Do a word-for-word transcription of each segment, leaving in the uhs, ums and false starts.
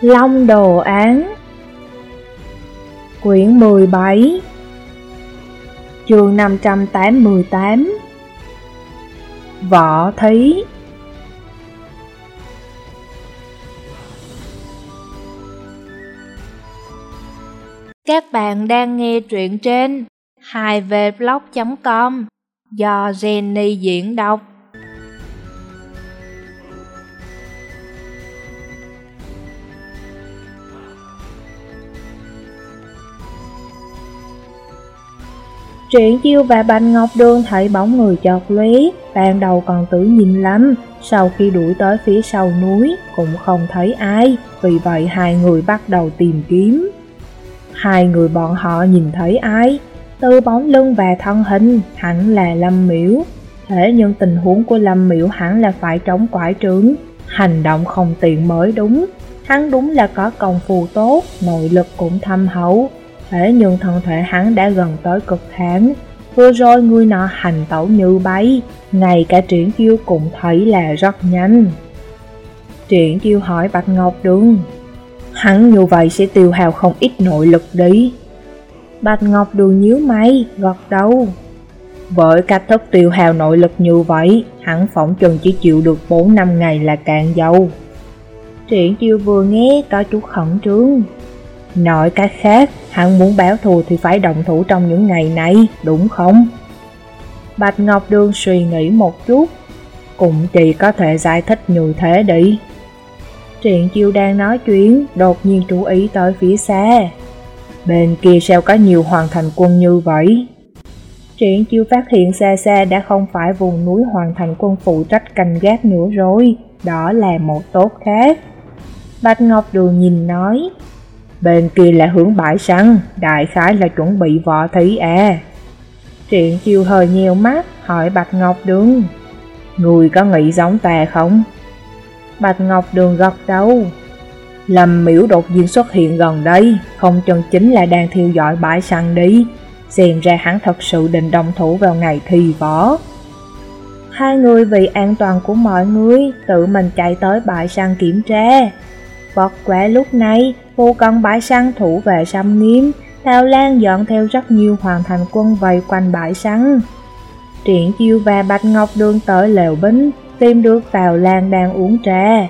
Long Đồ Án Quyển mười bảy Chương năm trăm tám mươi tám Võ Thí. Các bạn đang nghe truyện trên hai v blog chấm com do Jenny diễn đọc. Triển Chiêu và Bạch Ngọc Đường thấy bóng người chợt lóe, ban đầu còn tưởng nhìn lắm, sau khi đuổi tới phía sau núi cũng không thấy ai, vì vậy hai người bắt đầu tìm kiếm. Hai người bọn họ nhìn thấy ai? Từ bóng lưng và thân hình hẳn là Lâm Miểu, thế nhưng tình huống của Lâm Miểu hẳn là phải trống quải trượng, hành động không tiện mới đúng. Hắn đúng là có công phu tốt, nội lực cũng thâm hậu, thế nhưng thân thể hắn đã gần tới cực hạn. Vừa rồi người nọ hành tẩu như bay, ngay cả Triển Chiêu cũng thấy là rất nhanh. Triển Chiêu hỏi Bạch Ngọc Đường, hắn như vậy sẽ tiêu hao không ít nội lực đi. Bạch Ngọc Đường nhíu mày, gật đầu. Với cách thức tiêu hao nội lực như vậy, hắn phỏng chừng chỉ chịu được bốn năm ngày là cạn dầu. Triển Chiêu vừa nghe có chút khẩn trương. Nói cách khác, hắn muốn báo thù thì phải động thủ trong những ngày này, đúng không? Bạch Ngọc Đường suy nghĩ một chút, cũng chỉ có thể giải thích như thế đi. Triển Chiêu đang nói chuyện, đột nhiên chú ý tới phía xa. Bên kia sao có nhiều Hoàng Thành quân như vậy? Triển Chiêu phát hiện xa xa đã không phải vùng núi Hoàng Thành quân phụ trách canh gác nữa rồi, đó là một tốt khác. Bạch Ngọc Đường nhìn nói, bên kia là hướng bãi săn, đại khái là chuẩn bị võ thí à. Triển Chiêu hơi nheo mắt, hỏi Bạch Ngọc Đường, người có nghĩ giống ta không? Bạch Ngọc Đường gật đầu. Lâm Miểu đột nhiên xuất hiện gần đây, không chừng chính là đang theo dõi bãi săn đi. Xem ra hắn thật sự định động thủ vào ngày thi võ. Hai người vì an toàn của mọi người, tự mình chạy tới bãi săn kiểm tra. Bất quá lúc này, vô cận bãi săn thủ vệ xâm nghiêm, Tào Lan dọn theo rất nhiều Hoàng Thành quân vây quanh bãi săn. Triển Chiêu và Bạch Ngọc Đường tới lều binh, tìm được Tào Lan đang uống trà.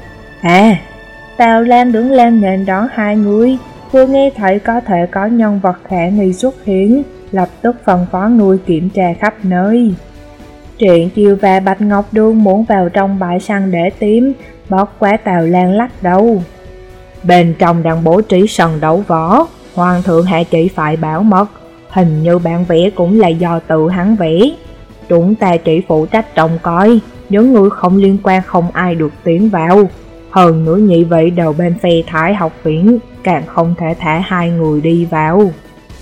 À, Tào Lan đứng lên nền đón hai người, vừa nghe thấy có thể có nhân vật khả nghi xuất hiện, lập tức phân phó người kiểm tra khắp nơi. Triển Chiêu và Bạch Ngọc Đường muốn vào trong bãi săn để tìm, bất quá Tào Lan lắc đầu. Bên trong đang bố trí sân đấu võ, Hoàng thượng hạ chỉ phải bảo mật, hình như bản vẽ cũng là do tự hắn vẽ. Chúng ta chỉ phụ trách trông coi, những người không liên quan không ai được tiến vào. Hơn nữa nhị vị đầu bên phe Thái học viện, càng không thể thả hai người đi vào.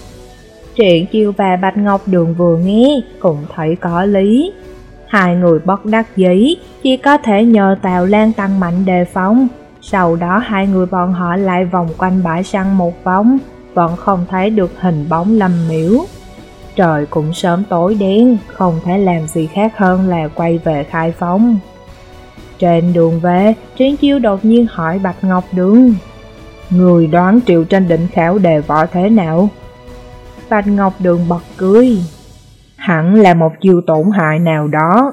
Triển Chiêu và Bạch Ngọc Đường vừa nghe, cũng thấy có lý. Hai người bất đắc dĩ, chỉ có thể nhờ Tào Lan tăng mạnh đề phòng. Sau đó hai người bọn họ lại vòng quanh bãi săn một vòng, vẫn không thấy được hình bóng Lâm Miểu. Trời cũng sớm tối đen, không thể làm gì khác hơn là quay về khai phóng. Trên đường về, Triển Chiêu đột nhiên hỏi Bạch Ngọc Đường, người đoán Triệu Tranh định khảo đề võ thế nào? Bạch Ngọc Đường bật cười, hẳn là một chiêu tổn hại nào đó.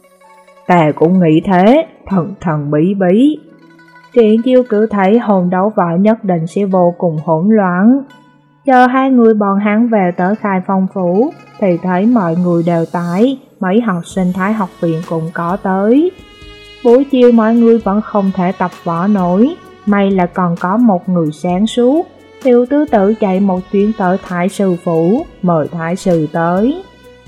Ta cũng nghĩ thế, thần thần bí bí. Triển Chiêu cứ thấy hồn đấu võ nhất định sẽ vô cùng hỗn loạn. Chờ hai người bọn hắn về tới Khai Phong Phủ, thì thấy mọi người đều tại, mấy học sinh Thái học viện cũng có tới. Buổi chiều mọi người vẫn không thể tập võ nổi, may là còn có một người sáng suốt. Tiểu tứ tử chạy một chuyến tới Thái sư phủ, mời Thái sư tới.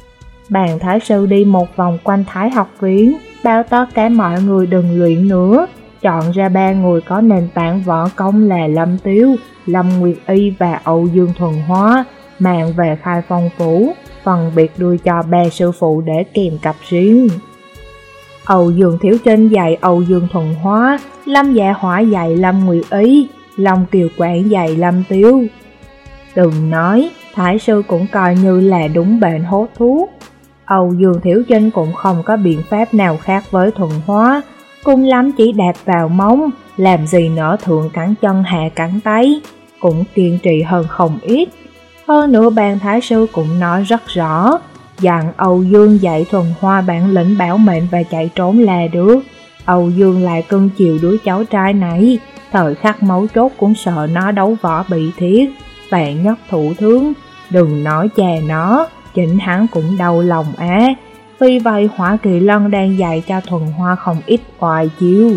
Bàn Thái sư đi một vòng quanh Thái học viện, bao tất cả mọi người đừng luyện nữa, chọn ra ba người có nền tảng võ công là Lâm Tiếu, Lâm Nguyệt Y và Âu Dương Thuần Hóa, mang về Khai Phong Phủ, phần biệt đưa cho ba sư phụ để kèm cặp riêng. Âu Dương Thiếu Trinh dạy Âu Dương Thuần Hóa, Lâm Dạ Hỏa dạy Lâm Nguyệt Y, Long Kiều Quảng dạy Lâm Tiếu. Đừng nói, Thái sư cũng coi như là đúng bệnh hốt thuốc. Âu Dương Thiếu Trinh cũng không có biện pháp nào khác với Thuần Hóa, cùng lắm chỉ đạp vào mông, làm gì nỡ thượng cẳng chân hạ cẳng tay, cũng kiên trì hơn không ít. Hơn nữa bàn thái sư cũng nói rất rõ, dặn Âu Dương dạy thuần hoa bản lĩnh bảo mệnh và chạy trốn là được. Âu Dương lại cưng chiều đứa cháu trai này, thời khắc mấu chốt cũng sợ nó đấu võ bị thiệt, vạn nhất thụ thương, đừng nói cha nó, chính hắn cũng đau lòng á. Vì vậy Hỏa Kỳ Lân đang dạy cho thuần hoa không ít oai chiêu.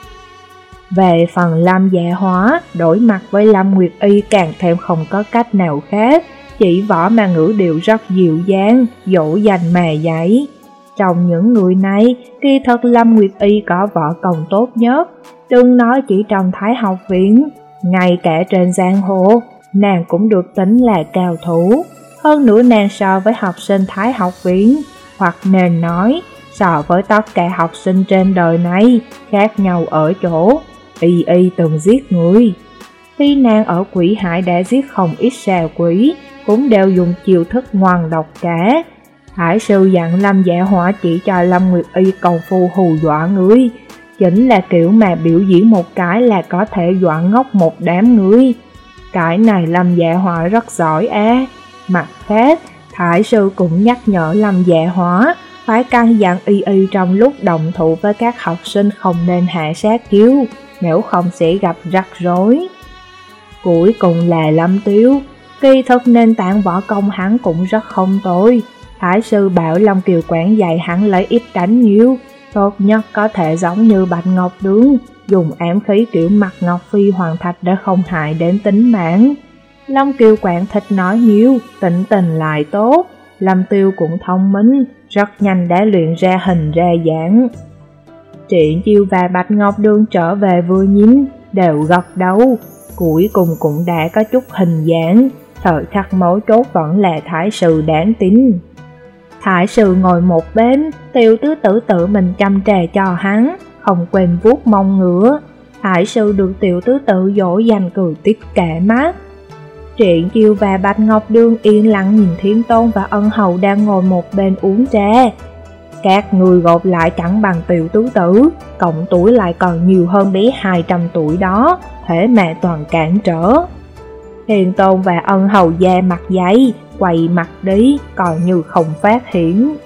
Về phần Lâm Dạ Hóa, đối mặt với Lâm Nguyệt Y càng thêm không có cách nào khác, chỉ võ mà ngữ điệu rất dịu dàng, dỗ dành mà dạy. Trong những người này, kỳ thật Lâm Nguyệt Y có võ công tốt nhất, đừng nói chỉ trong Thái học viện, ngay cả trên giang hồ, nàng cũng được tính là cao thủ. Hơn nữa nàng so với học sinh Thái học viện, hoặc nên nói, so với tất cả học sinh trên đời này, khác nhau ở chỗ, Y Y từng giết người. Khi nàng ở Quỷ Hải đã giết không ít xà quỷ, cũng đều dùng chiêu thức ngoan độc cả. Hải sư dặn Lâm Dạ Hỏa chỉ cho Lâm Nguyệt Y công phu hù dọa người, chính là kiểu mà biểu diễn một cái là có thể dọa ngốc một đám người. Cái này Lâm Dạ Hỏa rất giỏi á. Mặt khác, Hải sư cũng nhắc nhở Lâm Dạ Hỏa phải căn dặn Y Y trong lúc đồng thủ với các học sinh không nên hạ sát chiêu, nếu không sẽ gặp rắc rối. Cuối cùng là Lâm Tiếu, kỳ thực nền tảng võ công hắn cũng rất không tồi. Thái sư bảo Long Kiều Quảng dạy hắn lấy ít đánh nhiều, tốt nhất có thể giống như Bạch Ngọc Đường, dùng ám khí kiểu mặt Ngọc Phi Hoàng Thạch để không hại đến tính mạng. Long Kiều Quảng thích nói nhiều, tĩnh tình lại tốt. Lâm Tiêu cũng thông minh, rất nhanh đã luyện ra hình ra dáng. Triển Chiêu và Bạch Ngọc Đường trở về vừa nhìn, đều gật đầu, cuối cùng cũng đã có chút hình dáng. Thời khắc mấu chốt vẫn là Thái sư đáng tin. Thái sư ngồi một bên, Tiểu tứ tử tự mình chăm trà cho hắn, không quên vuốt mông ngựa. Thái sư được Tiểu tứ tự dỗ dành cười tít cả mắt. Triển Chiêu và Bạch Ngọc Đường yên lặng nhìn Thiên Tôn và Ân Hầu đang ngồi một bên uống trà. Các người gộp lại chẳng bằng Tiểu tứ tử, cộng tuổi lại còn nhiều hơn bé hai trăm tuổi đó, thế mà toàn cản trở. Thiên Tôn và Ân Hầu da mặt dày, quay mặt đi, còn như không phát hiện.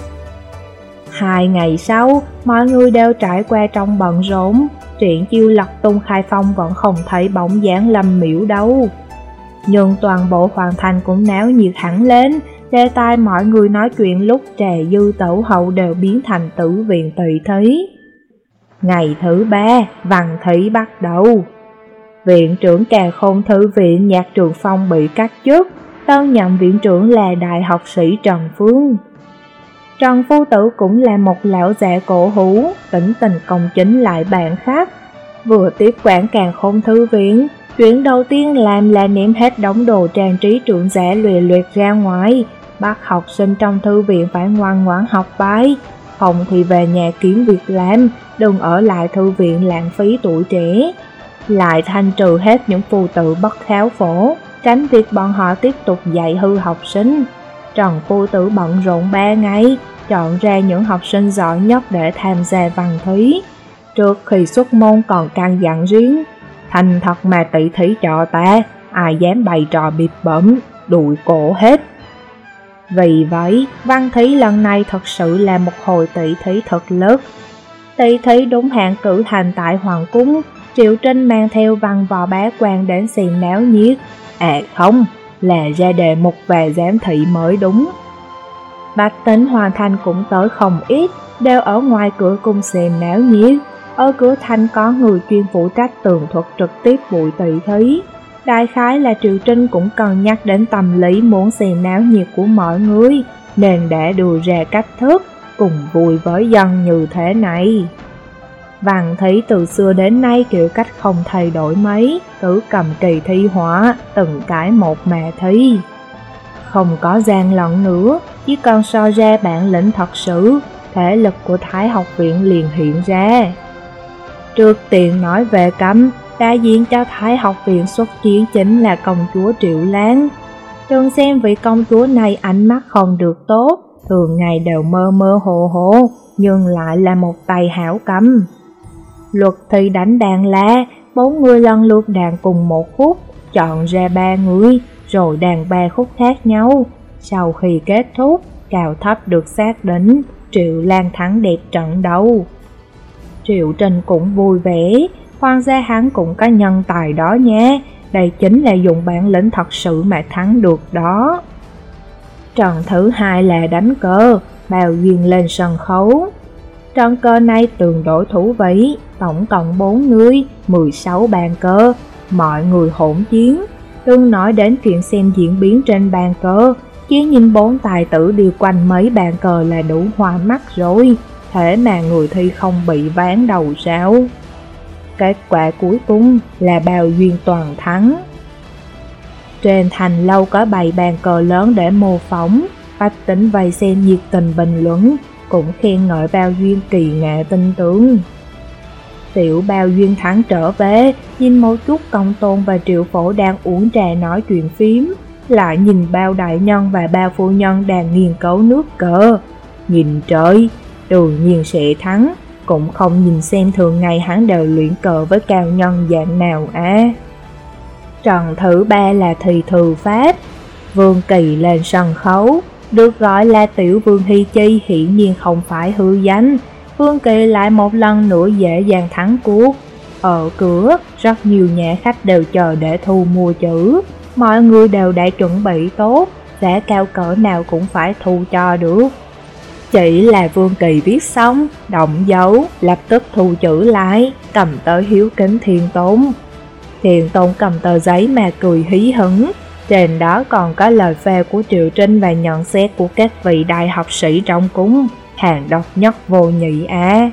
Hai ngày sau, mọi người đều trải qua trong bận rộn, Triển Chiêu lật tung khai phong vẫn không thấy bóng dáng Lâm Miễu đâu. Nhưng toàn bộ Hoàng Thành cũng náo nhiệt hẳn lên, đề tài mọi người nói chuyện lúc trà dư tẩu hậu đều biến thành tử viện tùy thí. Ngày thứ ba, văn thí bắt đầu. Viện trưởng Càn Khôn Thư viện Nhạc Trường Phong bị cắt chức, tân nhậm viện trưởng là đại học sĩ Trần Phương. Trần Phu Tử cũng là một lão già cổ hủ, tính tình công chính lại bạn khách. Vừa tiếp quản Càn Khôn Thư viện, chuyện đầu tiên làm là ném hết đống đồ trang trí trưởng giả lùi luyện ra ngoài, bắt học sinh trong thư viện phải ngoan ngoãn học bài, không thì về nhà kiếm việc làm, đừng ở lại thư viện lãng phí tuổi trẻ. Lại thanh trừ hết những phù tử bất khéo phổ, tránh việc bọn họ tiếp tục dạy hư học sinh. Trần Phu Tử bận rộn ba ngày, chọn ra những học sinh giỏi nhất để tham gia văn thí. Trước khi xuất môn còn căn dặn riêng, thành thật mà tỷ thí cho ta, ai dám bày trò bịp bẩm, đuổi cổ hết. Vì vậy, văn thí lần này thật sự là một hồi tỷ thí thật lớn. Tỷ thí đúng hạn cử hành tại Hoàng Cung, Triệu Trinh mang theo văn võ bá quan đến xem náo nhiệt. À không, là ra đề mục và giám thị mới đúng. Bách tính Hoàng Thành cũng tới không ít, đều ở ngoài cửa cung xem náo nhiệt. Ở cửa thành có người chuyên phụ trách tường thuật trực tiếp buổi tỷ thí. Đại khái là Triệu Trinh cũng cần nhắc đến tâm lý muốn xem náo nhiệt của mọi người, nên đã đưa ra cách thức cùng vui với dân như thế này. Văn thí từ xưa đến nay kiểu cách không thay đổi mấy, cứ cầm kỳ thi họa, từng cái một mà thi. Không có gian lận nữa, chỉ cần so ra bản lĩnh thật sự, thể lực của Thái học viện liền hiện ra. Trước tiên nói về cấm, đại diện cho Thái học viện xuất chiến chính là công chúa Triệu Lan. Đừng xem vị công chúa này ánh mắt không được tốt, thường ngày đều mơ mơ hồ hồ, nhưng lại là một tay hảo cấm. Luật thi đánh đàn la, bốn người lần lượt đàn cùng một khúc, chọn ra ba người, rồi đàn ba khúc khác nhau. Sau khi kết thúc, cao thấp được xác định, Triệu Lan thắng đẹp trận đấu. Triệu Trinh cũng vui vẻ, khoan ra hắn cũng có nhân tài đó nha, đây chính là dùng bản lĩnh thật sự mà thắng được đó. Trận thứ hai là đánh cờ, Bao Duyên lên sân khấu. Trận cờ này tương đối thú vị, tổng cộng bốn người, mười sáu bàn cờ, mọi người hỗn chiến. Đừng nói đến chuyện xem diễn biến trên bàn cờ, chỉ nhìn bốn tài tử đi quanh mấy bàn cờ là đủ hoa mắt rồi, thế mà người thi không bị ván đầu sao? Kết quả cuối cùng là Bao Duyên toàn thắng. Trên thành lâu có bày bàn cờ lớn để mô phỏng, bách tính vây xem nhiệt tình bình luận, cũng khen ngợi Bao Duyên kỳ nghệ tinh tướng. Tiểu Bao Duyên thắng trở về, nhìn một chút Công Tôn và Triệu Phổ đang uống trà nói chuyện phím, lại nhìn Bao đại nhân và Bao phu nhân đang nghiên cứu nước cờ. Nhìn trời, đương nhiên sẽ thắng, cũng không nhìn xem thường ngày hắn đều luyện cờ với cao nhân dạng nào á. Trận thứ ba là thi thư pháp. Vương Kỳ lên sân khấu, được gọi là Tiểu Vương Hy Chi hiển nhiên không phải hư danh. Vương Kỳ lại một lần nữa dễ dàng thắng cuộc. Ở cửa, rất nhiều nhà khách đều chờ để thu mua chữ, mọi người đều đã chuẩn bị tốt, giá cao cỡ nào cũng phải thu cho được. Chỉ là Vương Kỳ viết xong, động dấu, lập tức thu chữ lại, cầm tới hiếu kính Thiên Tôn. Thiên Tôn cầm tờ giấy mà cười hí hửng, trên đó còn có lời phê của Triệu Trinh và nhận xét của các vị đại học sĩ trong cung, hàng độc nhất vô nhị á.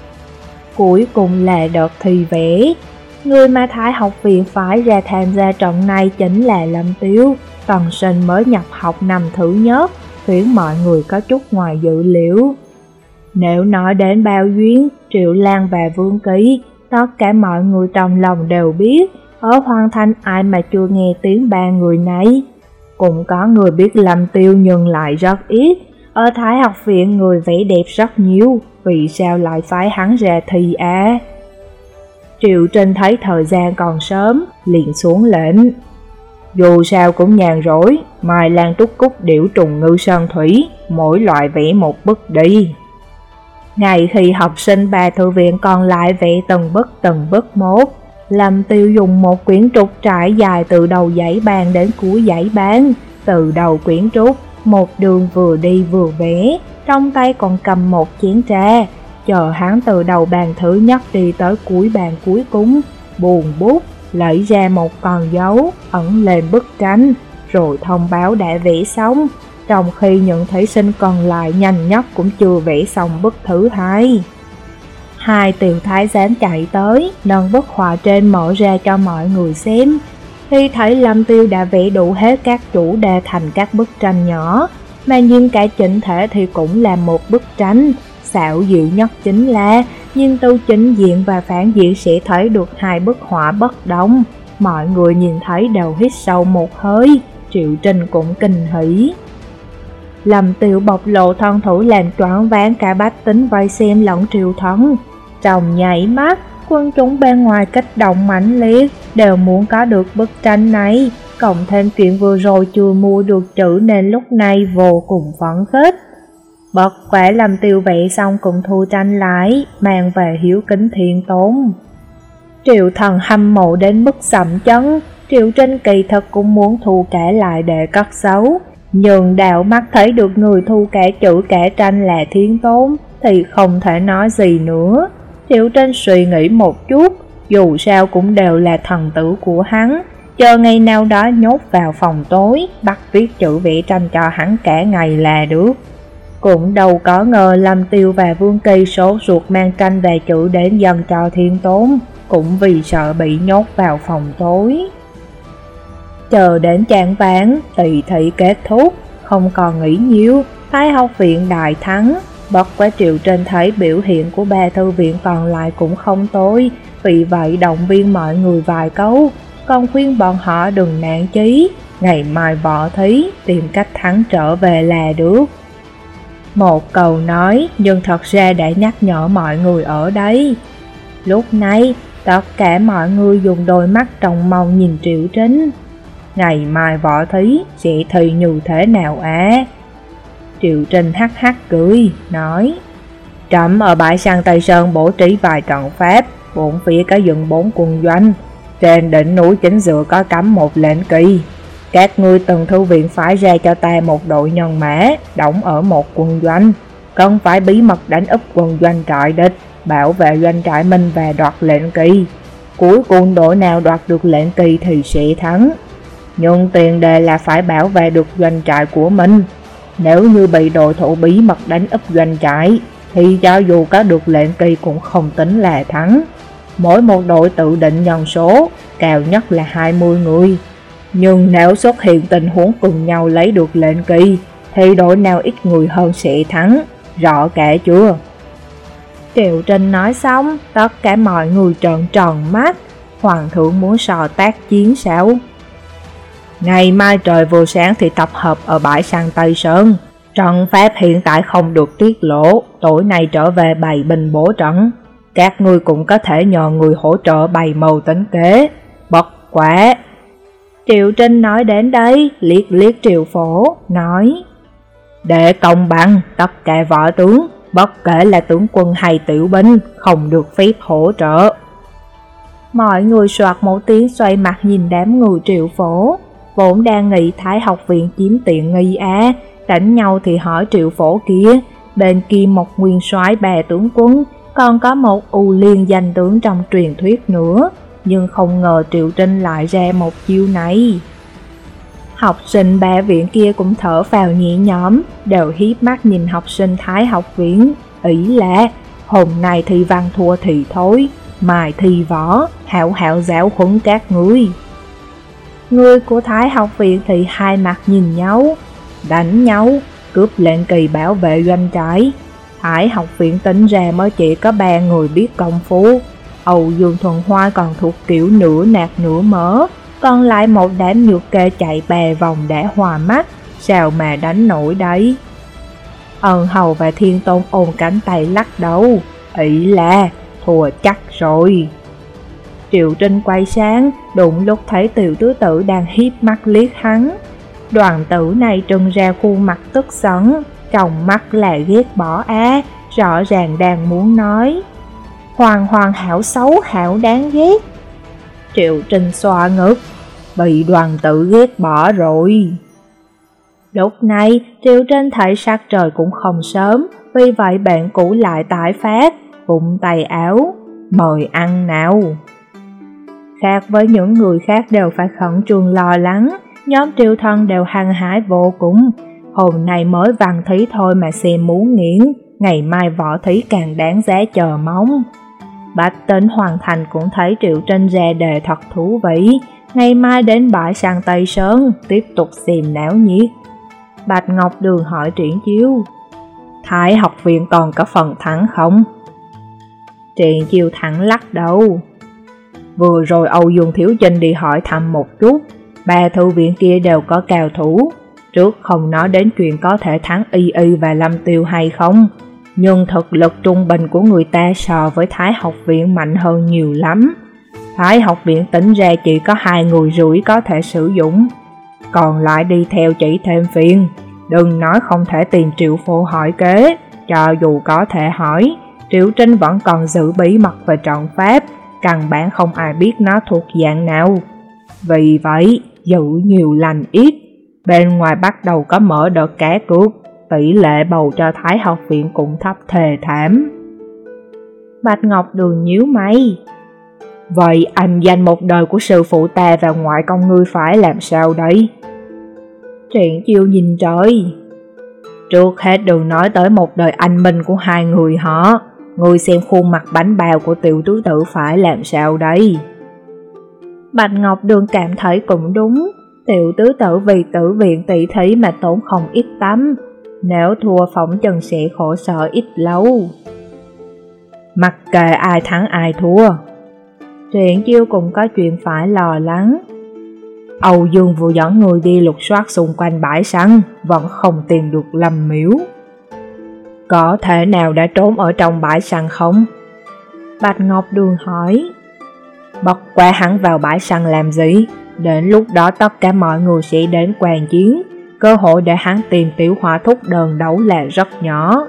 Cuối cùng là đợt thi vẽ. Người mà Thái học viện phải ra tham gia trận này chính là Lâm Tiêu, tân sinh mới nhập học năm thứ nhất, khiến mọi người có chút ngoài dự liệu. Nếu nói đến Bao Duyên, Triệu Lan và Vương Kỳ, tất cả mọi người trong lòng đều biết, ở Hoàng Thành ai mà chưa nghe tiếng ba người này. Cũng có người biết Lâm Tiêu nhưng lại rất ít, ở Thái học viện người vẽ đẹp rất nhiều, vì sao lại phải hắn ra thi á? Triệu Trinh thấy thời gian còn sớm, liền xuống lệnh. Dù sao cũng nhàn rỗi, mai lan trúc cúc điểu trùng ngư sơn thủy, mỗi loại vẽ một bức đi. Ngày khi học sinh ba thư viện còn lại vẽ từng bức từng bức một, Lâm Tiêu dùng một quyển trục trải dài từ đầu dãy bàn đến cuối dãy bàn. Từ đầu quyển trục, một đường vừa đi vừa vẽ, trong tay còn cầm một chén trà, chờ hắn từ đầu bàn thứ nhất đi tới cuối bàn cuối cùng, buồn bút, lấy ra một con dấu, ẩn lên bức tranh, rồi thông báo đã vẽ xong, trong khi những thí sinh còn lại nhanh nhất cũng chưa vẽ xong bức thứ hai. Hai tiểu thái giám chạy tới, nâng bức họa trên mở ra cho mọi người xem. Khi thấy Lâm Tiêu đã vẽ đủ hết các chủ đề thành các bức tranh nhỏ, mà nhìn cả chỉnh thể thì cũng là một bức tranh. Xạo diệu nhất chính là, nhìn từ chính diện và phản diện sẽ thấy được hai bức họa bất đồng. Mọi người nhìn thấy đều hít sâu một hơi, Triệu Trinh cũng kinh hỉ. Lâm Tiêu bộc lộ thân thủ làm choáng váng cả bách tính vây xem lẫn triều thần. Trong nhảy mắt, quân chúng bên ngoài kích động mãnh liệt, đều muốn có được bức tranh này, cộng thêm chuyện vừa rồi chưa mua được chữ nên lúc này vô cùng phấn khích. Bất quả Lâm Tiêu vẽ xong cũng thu tranh lại, mang về hiếu kính Thiên Tôn. Triệu thần hâm mộ đến mức sậm chân, Triệu Trinh kỳ thật cũng muốn thu cả lại để cất giấu, nhưng đạo mắt thấy được người thu cả chữ cả tranh là Thiên Tôn thì không thể nói gì nữa. Triệu Trinh suy nghĩ một chút, dù sao cũng đều là thần tử của hắn, chờ ngày nào đó nhốt vào phòng tối, bắt viết chữ vẽ tranh cho hắn cả ngày là được. Cũng đâu có ngờ Lâm Tiêu và Vương Kỳ sốt ruột mang tranh về chữ đến dần cho Thiên Tôn, cũng vì sợ bị nhốt vào phòng tối. Chờ đến chạng vãn, tỳ thị kết thúc, không còn nghĩ nhiều, Thái học viện đại thắng. Bất quá Triệu Trinh thấy biểu hiện của ba thư viện còn lại cũng không tồi, vì vậy động viên mọi người vài câu, còn khuyên bọn họ đừng nản chí, ngày mai bỏ thí, tìm cách thắng trở về là được. Một câu nói, nhưng thật ra đã nhắc nhở mọi người ở đây. Lúc này, tất cả mọi người dùng đôi mắt trông mong nhìn Triệu Trinh. Ngày mai võ thí sẽ thi như thế nào á? Triệu Trinh hắc hắc cười, nói: Trẫm ở bãi săn Tây Sơn bố trí vài trận pháp, bốn phía có dựng bốn quân doanh. Trên đỉnh núi chính giữa có cắm một lệnh kỳ. Các ngươi từng thư viện phái ra cho ta một đội nhân mã, đóng ở một quân doanh. Cần phải bí mật đánh úp quân doanh trại địch, bảo vệ doanh trại mình và đoạt lệnh kỳ. Cuối cùng đội nào đoạt được lệnh kỳ thì sẽ thắng. Nhưng tiền đề là phải bảo vệ được doanh trại của mình. Nếu như bị đội thủ bí mật đánh úp doanh trại, thì cho dù có được lệnh kỳ cũng không tính là thắng. Mỗi một đội tự định nhân số, cao nhất là hai mươi người. Nhưng nếu xuất hiện tình huống cùng nhau lấy được lệnh kỳ, thì đội nào ít người hơn sẽ thắng. Rõ cả chưa? Triệu Trinh nói xong, tất cả mọi người trợn tròn mắt. Hoàng thượng muốn sò tác chiến sao? Ngày mai trời vừa sáng thì tập hợp ở bãi săn Tây Sơn. Trận pháp hiện tại không được tiết lộ, tối nay trở về bày binh bố trận. Các ngươi cũng có thể nhờ người hỗ trợ bày mưu tính kế. Bất quá. Triệu Trinh nói đến đây, liếc liếc Triệu Phổ, nói: Để công bằng, tất cả võ tướng, bất kể là tướng quân hay tiểu binh, không được phép hỗ trợ. Mọi người soạt một tiếng xoay mặt nhìn đám người Triệu Phổ, vốn đang nghĩ Thái học viện chiếm tiện nghi á, đánh nhau thì hỏi Triệu Phổ kia, bên kia một nguyên soái bè tướng quân, còn có một U Liên danh tướng trong truyền thuyết nữa, nhưng không ngờ Triệu Trinh lại ra một chiêu này. Học sinh ba viện kia cũng thở phào nhẹ nhõm, đều hiếp mắt nhìn học sinh Thái học viện, ý là hôm nay thi văn thua thì thôi, mai thi võ, hảo hảo giáo huấn các ngươi. Người của Thái học viện thì hai mặt nhìn nhau, đánh nhau, cướp lệnh kỳ bảo vệ doanh trại. Thái học viện tính ra mới chỉ có ba người biết công phu. Âu Dương Thuần Hoa còn thuộc kiểu nửa nạt nửa mỡ, còn lại một đám nhược kê chạy bè vòng đã hòa mắt, sao mà đánh nổi đấy. Ân Hầu và Thiên Tôn ôm cánh tay lắc đầu, ý là thua chắc rồi. Triệu Trinh quay sang, đụng lúc thấy Tiểu Tứ Tử đang hiếp mắt liếc hắn. Đoàn tử này trưng ra khuôn mặt tức giận, trong mắt là ghét bỏ á, rõ ràng đang muốn nói: Hoàng hoàng hảo xấu hảo đáng ghét. Triệu Trinh xoa ngực, bị đoàn tử ghét bỏ rồi. Lúc này Triệu Trinh thấy sắc trời cũng không sớm, vì vậy bạn cũ lại tái phát, vụng tay áo: Mời ăn nào. Khác với những người khác đều phải khẩn trương lo lắng, nhóm Triệu Thân đều hăng hái vô cùng. Hôm nay mới văn thí thôi mà xem muốn nghiện, ngày mai võ thí càng đáng giá chờ mong. Bạch Tính Hoàng Thành cũng thấy Triệu Trinh ra đề thật thú vị, ngày mai đến bãi săn Tây Sơn, tiếp tục xem náo nhiệt. Bạch Ngọc Đường hỏi Triển Chiêu: Thái học viện còn có phần thắng không? Triển Chiêu thẳng lắc đầu: Vừa rồi Âu Dương Thiếu Chinh đi hỏi thăm một chút, ba thư viện kia đều có cao thủ. Trước không nói đến chuyện có thể thắng Y Y và Lâm Tiêu hay không, nhưng thực lực trung bình của người ta so với Thái học viện mạnh hơn nhiều lắm. Thái học viện tính ra chỉ có hai người rưỡi có thể sử dụng, còn lại đi theo chỉ thêm phiền. Đừng nói không thể tìm Triệu Phổ hỏi kế, cho dù có thể hỏi, Triệu Trinh vẫn còn giữ bí mật về trận pháp, căn bản không ai biết nó thuộc dạng nào. Vì vậy, giữ nhiều lành ít, bên ngoài bắt đầu có mở đợt cá cược, tỷ lệ bầu cho Thái học viện cũng thấp thề thảm. Bạch Ngọc Đường nhíu mày: Vậy anh dành một đời của sư phụ ta và ngoại công ngươi phải làm sao đấy? Triển Chiêu nhìn trời: Trước hết đừng nói tới một đời anh minh của hai người họ, ngươi xem khuôn mặt bánh bao của Tiểu Tứ Tử phải làm sao đấy? Bạch Ngọc Đường cảm thấy cũng đúng, Tiểu Tứ Tử vì tử viện tỷ thí mà tốn không ít tắm, nếu thua phỏng chừng sẽ khổ sở ít lâu. Mặc kệ ai thắng ai thua, Triển Chiêu cũng có chuyện phải lo lắng. Âu Dương vừa dẫn người đi lục soát xung quanh bãi săn, vẫn không tìm được Lâm Miếu. Có thể nào đã trốn ở trong bãi săn không? Bạch Ngọc Đường hỏi. Bất quá hắn vào bãi săn làm gì? Đến lúc đó tất cả mọi người sẽ đến quan chiến, cơ hội để hắn tìm tiểu hỏa thúc đơn đấu là rất nhỏ.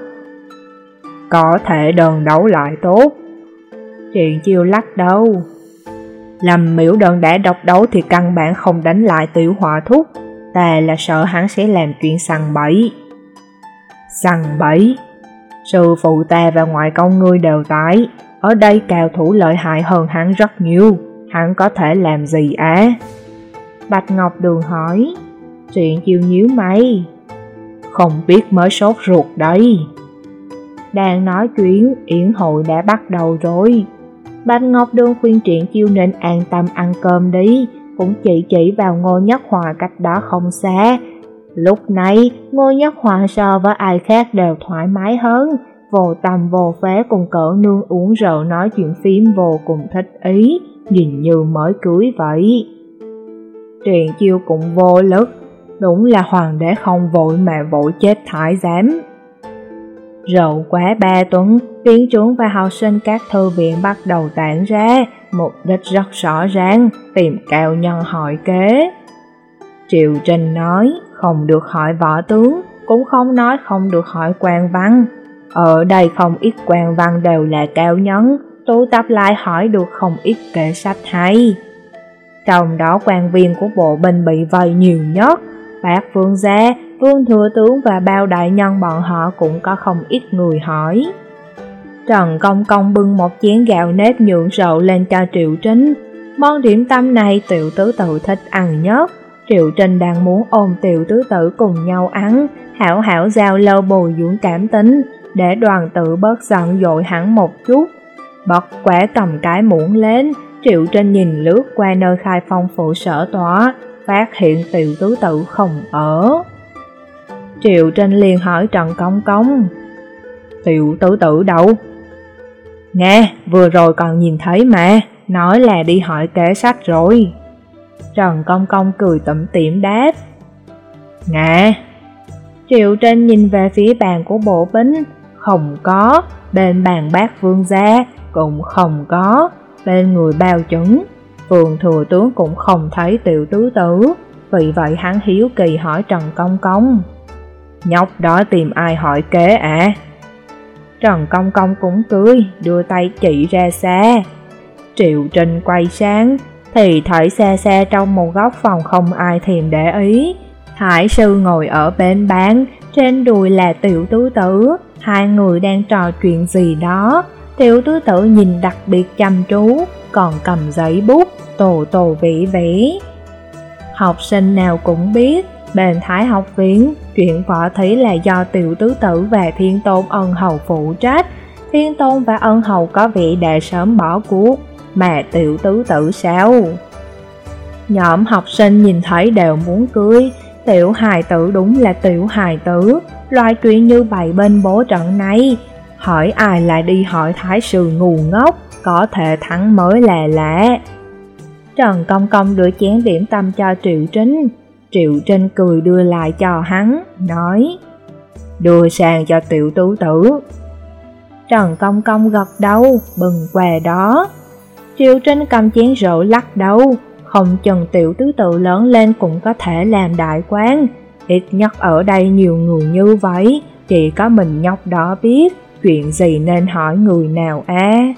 Có thể đơn đấu lại tốt. Triển Chiêu lắc đầu. Lâm Miểu đơn đã độc đấu thì căn bản không đánh lại tiểu hỏa thúc, ta là sợ hắn sẽ làm chuyện săn bẫy. Săn bẫy? Sư phụ ta và ngoại công ngươi đều tại, ở đây cao thủ lợi hại hơn hắn rất nhiều, hắn có thể làm gì á? Bạch Ngọc Đường hỏi. Triển Chiêu nhíu mày. Không biết mới sốt ruột đấy. Đang nói chuyện, yến hội đã bắt đầu rồi. Bạch Ngọc Đường khuyên Triển Chiêu nên an tâm ăn cơm đi, cũng chỉ chỉ vào Ngô Nhất Hòa cách đó không xa. Lúc này, Ngô Nhất Hòa so với ai khác đều thoải mái hơn, vô tâm vô phế cùng cỡ nương uống rượu nói chuyện phím vô cùng thích ý, nhìn như mới cưới vậy. Triển Chiêu cũng vô lực, đúng là hoàng đế không vội mà vội chết thái giám. Rượu quá ba tuần, viện trưởng và học sinh các thư viện bắt đầu tản ra, mục đích rất rõ ràng, tìm cao nhân hỏi kế. Triệu Trinh nói không được hỏi võ tướng, cũng không nói không được hỏi quan văn. Ở đây không ít quan văn đều là cao nhân, tụ tập lại hỏi được không ít kệ sách hay. Trong đó quan viên của bộ binh bị vây nhiều nhất, Bác Vương gia, Vương Thừa Tướng và bao đại nhân bọn họ cũng có không ít người hỏi. Trần Công Công bưng một chén gạo nếp nhượng rượu lên cho Triệu Trinh. Món điểm tâm này Tiểu Tứ Tự thích ăn nhất. Triệu Trinh đang muốn ôm Tiểu Tứ Tự cùng nhau ăn, hảo hảo giao lưu bồi dưỡng cảm tính, để Đoàn Tự bớt giận dội hẳn một chút. Bất quả cầm cái muỗng lên, Triệu Trinh nhìn lướt qua nơi Khai Phong phủ sở tỏa, phát hiện Tiểu Tứ Tự không ở. Triệu Trinh liền hỏi Trần Công Công. Tiểu Tứ Tự đâu? Nghe, vừa rồi còn nhìn thấy mà, nói là đi hỏi kẻ sách rồi. Trần Công Công cười tủm tỉm đáp. Nghe. Triệu Trinh nhìn về phía bàn của bộ binh, không có, bên bàn Bác Vương gia cũng không có, bên người bao chứng, Vương Thừa Tướng cũng không thấy Tiểu Tứ Tự, vì vậy hắn hiếu kỳ hỏi Trần Công Công. Nhóc đó tìm ai hỏi kế ạ? À? Trần Công Công cũng cười, đưa tay chỉ ra xa. Triệu Trinh quay sang, thì thấy xa xa trong một góc phòng không ai thèm để ý. Thái sư ngồi ở bên bàn, trên đùi là Tiểu Tứ Tự, hai người đang trò chuyện gì đó. Tiểu Tứ Tự nhìn đặc biệt chăm chú, còn cầm giấy bút, tổ tổ vẽ vẽ. Học sinh nào cũng biết, bên Thái học viện, chuyện võ thí là do Tiểu Tứ Tự và Thiên Tôn Ân Hầu phụ trách. Thiên Tôn và Ân Hầu có vẻ đã sớm bỏ cuộc, mà Tiểu Tứ Tự sao? Nhóm học sinh nhìn thấy đều muốn cười. Tiểu hài tử đúng là tiểu hài tử, loại chuyện như bày bên bố trận này, hỏi ai lại đi hỏi thái sư ngu ngốc, có thể thắng mới là lạ. Trần Công Công đưa chén điểm tâm cho Triệu Trinh. Triệu Trinh cười đưa lại cho hắn, nói đưa sang cho Tiểu Tứ Tự. Trần Công Công gật đầu, bừng quà đó. Triệu Trinh cầm chén rượu lắc đầu, không chừng Tiểu Tứ Tự lớn lên cũng có thể làm đại quan. Ít nhất ở đây nhiều người như vậy, chỉ có mình nhóc đó biết, chuyện gì nên hỏi người nào á. À?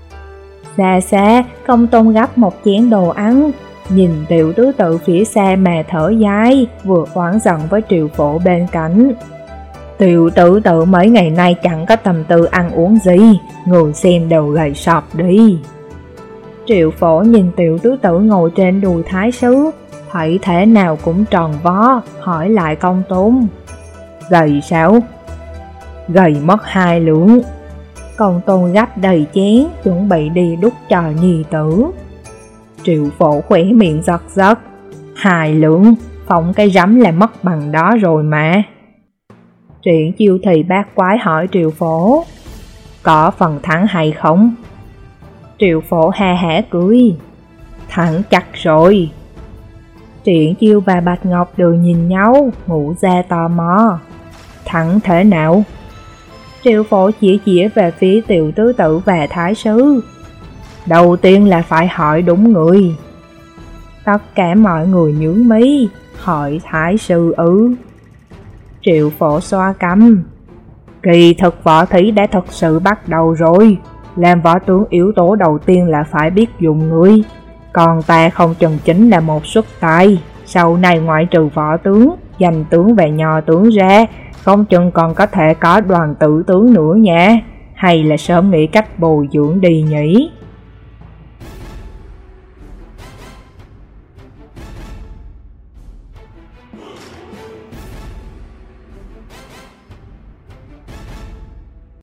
Xa xa, Công Tôn gấp một chén đồ ăn, nhìn Tiểu Tứ Tự phía xa mà thở dài, vừa oán giận với Triệu Phổ bên cạnh. Tiểu Tứ Tự mấy ngày nay chẳng có tâm tư ăn uống gì, người xem đều gầy sọp đi. Triệu Phổ nhìn Tiểu Tứ Tự ngồi trên đùi thái sứ, thấy thế nào cũng tròn vo, hỏi lại Công Tôn. Gầy sao? Gầy mất hai lượng. Công Tôn gắp đầy chén, chuẩn bị đi đút cho nhi tử. Triệu Phổ khỏe miệng giật giật. Hai lượng, phỏng cái rắm là mất bằng đó rồi mà. Triển Chiêu thì bác quái hỏi Triệu Phổ. Có phần thắng hay không? Triệu Phổ ha hả cười. Thắng chắc rồi. Triển Chiêu và Bạch Ngọc Đường nhìn nhau, ngủ ra tò mò. Thắng thế nào? Triệu Phổ chỉ chỉ về phía Tiểu Tứ Tử và Thái Sư. Đầu tiên là phải hỏi đúng người. Tất cả mọi người nhướng mi, hỏi Thái Sư ư? Triệu Phổ xoa cằm. Kỳ thực võ thí đã thật sự bắt đầu rồi. Làm võ tướng yếu tố đầu tiên là phải biết dùng người. Còn ta không chừng chính là một xuất tài. Sau này ngoại trừ võ tướng, danh tướng và nho tướng ra, không chừng còn có thể có đoàn tử tướng nữa nha. Hay là sớm nghĩ cách bồi dưỡng đi nhỉ?